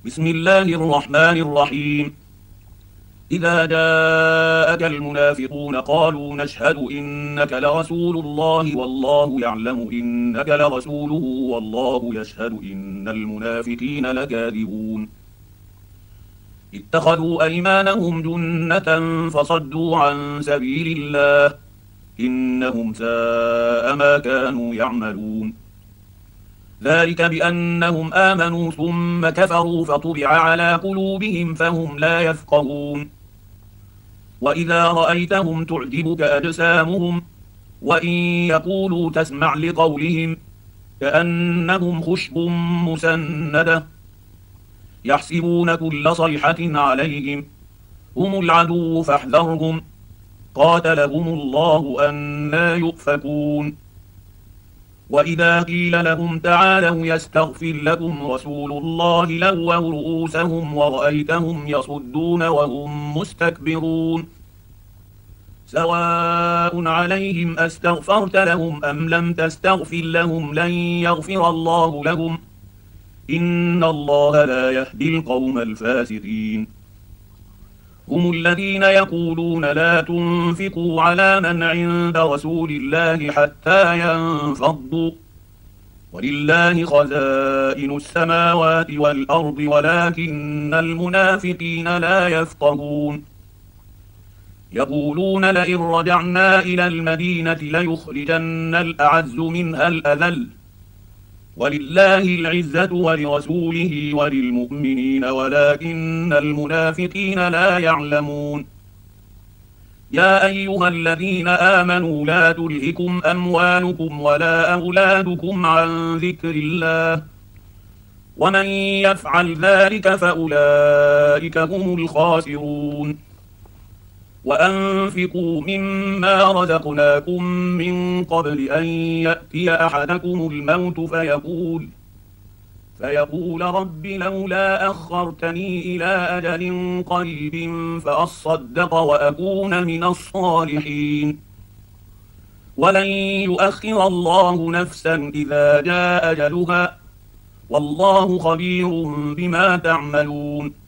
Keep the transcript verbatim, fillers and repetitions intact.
بسم الله الرحمن الرحيم. إذا جاءك المنافقون قالوا نشهد إنك لرسول الله والله يعلم إنك لرسوله والله يشهد إن المنافقين لكاذبون. اتخذوا أيمانهم جنة فصدوا عن سبيل الله إنهم ساء ما كانوا يعملون. ذلك بأنهم آمنوا ثم كفروا فطبع على قلوبهم فهم لا يفقهون. وإذا رأيتهم تعجبك أجسامهم وإن يقولوا تسمع لقولهم كأنهم خشب مسندة يحسبون كل صيحة عليهم هم العدو فاحذرهم قاتلهم الله أنى يؤفكون. وإذا قيل لهم تعالوا يستغفر لكم رسول الله لووا رؤوسهم ورأيتهم يصدون وهم مستكبرون. سواء عليهم أستغفرت لهم أم لم تستغفر لهم لن يغفر الله لهم إن الله لا يهدي القوم الفاسقين. هم الذين يقولون لا تنفقوا على من عند رسول الله حتى ينفضوا ولله خزائن السماوات والأرض ولكن المنافقين لا يفقهون. يقولون لئن رجعنا إلى المدينة ليخرجن الأعز منها الأذل ولله العزة ولرسوله وللمؤمنين ولكن المنافقين لا يعلمون. يا أيها الذين آمنوا لا تلهكم أموالكم ولا أولادكم عن ذكر الله ومن يفعل ذلك فأولئك هم الخاسرون. وأنفقوا مما رزقناكم من قبل أن يأتي أحدكم الموت فيقول فيقول رب لولا أخرتني إلى أجل قريب فأصدق وأكون من الصالحين. ولن يؤخر الله نفسا إذا جاء أجلها والله خبير بما تعملون.